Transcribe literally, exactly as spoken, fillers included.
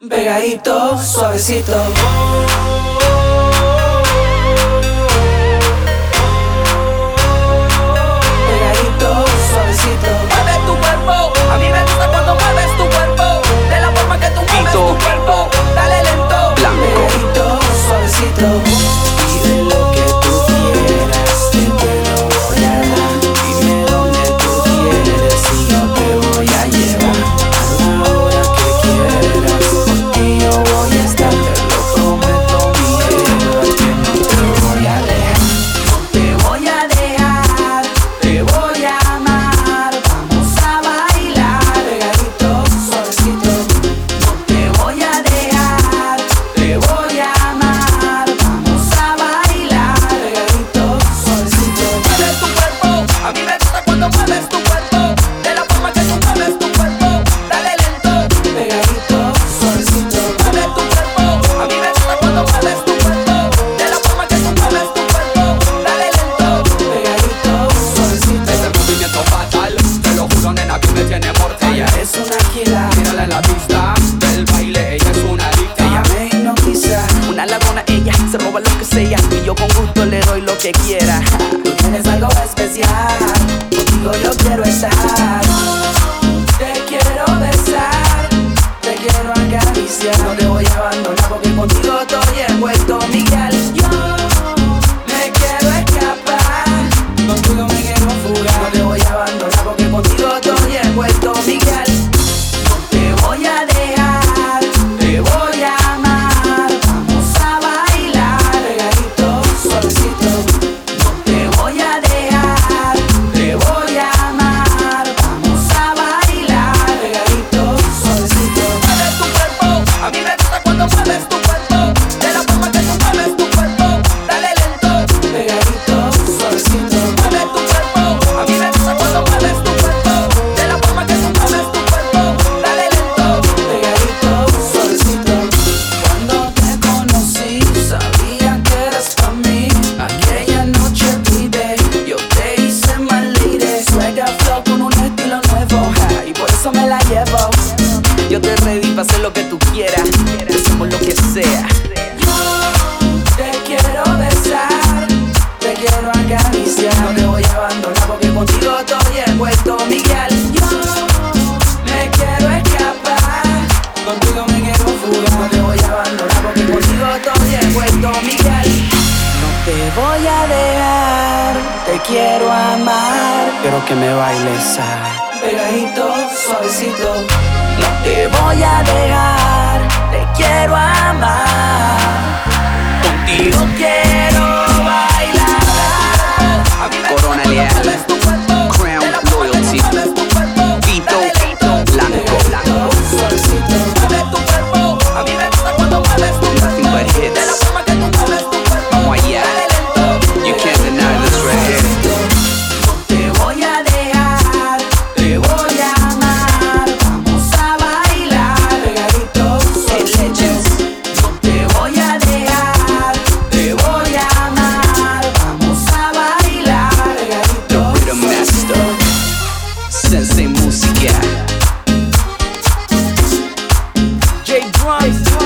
Pegadito, suavecito. Pegadito, suavecito. Mueve tu cuerpo, a mí me gusta cuando mueves tu cuerpo. De la forma que tú mueves tu cuerpo, dale lento. Pegadito, suavecito. Pide lo que tú quieras, que te lo voy a dar. Dime dónde tú quieres y yo te voy a llevar. A la hora que quieras, por ti yo voy a estar. Te lo prometo, mi vida, que no te voy a dejar. No te voy a dejar, te voy a amar. Vamos a bailar, pegadito, suavecito. No te voy a dejar, te voy a amar. Vamos a bailar, pegadito, suavecito. Mueves tu cuerpo, a mí me gusta cuando mueves tu cuerpo. De la forma que tú mueves tu cuerpo, dale lento. Pegadito, suavecito. Mueve tu cuerpo, a mí me gusta cuando mueves tu cuerpo. De la forma que tú mueves tu cuerpo, dale lento. Pegadito, suavecito. Ese movimiento fatal, te lo juro nena que me tiene mortal. Ella es una killer, Mírala en la pista del baile, ella es una adicta. ella me hipnotiza. Una ladrona, ella se roba lo que sea y yo con gusto le doy lo que quiera. Tú tienes algo especial, contigo yo quiero estar. Te quiero besar, te quiero acariciar. No te voy a abandonar porque contigo estoy envuelto, Miguel. Yo me quiero escapar, contigo me quiero fugar. No te voy a abandonar porque contigo estoy envuelto, Miguel. No te voy a dejar, te voy a amar. Vamos a bailar, pegadito, suavecito. No te voy a dejar, te voy a amar. Vamos a bailar, pegadito, suavecito. Mueve tu cuerpo, a mí me gusta cuando mueves tu cuerpo. De la forma que tú mueves tu cuerpo, dale lento. Pegadito, suavecito. Mueve tu cuerpo, a mí me gusta cuando mueves tu cuerpo. De la forma que tú mueves tu cuerpo, dale lento. Pegadito, suavecito. Cuando te conocí, sabía que eras pa' mí. Aquella noche pide, yo te hice mal lady. Swagger flow con un estilo nuevo, ja, y por eso me la llevo. Yo te ready para hacer lo que tú quieras, hacemos lo que sea. Yo te quiero besar, te quiero acariciar. No te voy a abandonar porque contigo estoy envuelto, Miguel. Yo me quiero escapar, contigo me quiero fugar. No te voy a abandonar porque contigo estoy envuelto, Miguel. No te voy a dejar, te quiero amar. Quiero que me bailes, ah, pegadito, suavecito. No te voy a dejar, te quiero amar. Contigo quiero bailar. A mí me Corona gusta Leal, cuando mueves tu cuerpo. Crown De la forma que tú Loyalty, mueves tu cuerpo, Vito, dale lento. Blanco, Pegadito, suavecito. Mueve tu cuerpo, a mí me gusta cuando mueves tu Nothing cuerpo. but hits. De la forma que tú mueves tu cuerpo, Why, yeah. dale lento. You can't deny this right here. No te voy a dejar, te voy a amar. Vamos a bailar, pegadito, suavecito. No te voy a dejar, te voy a amar. Vamos a bailar, pegadito, Rhythm Master, Sensei Musica. J Drums.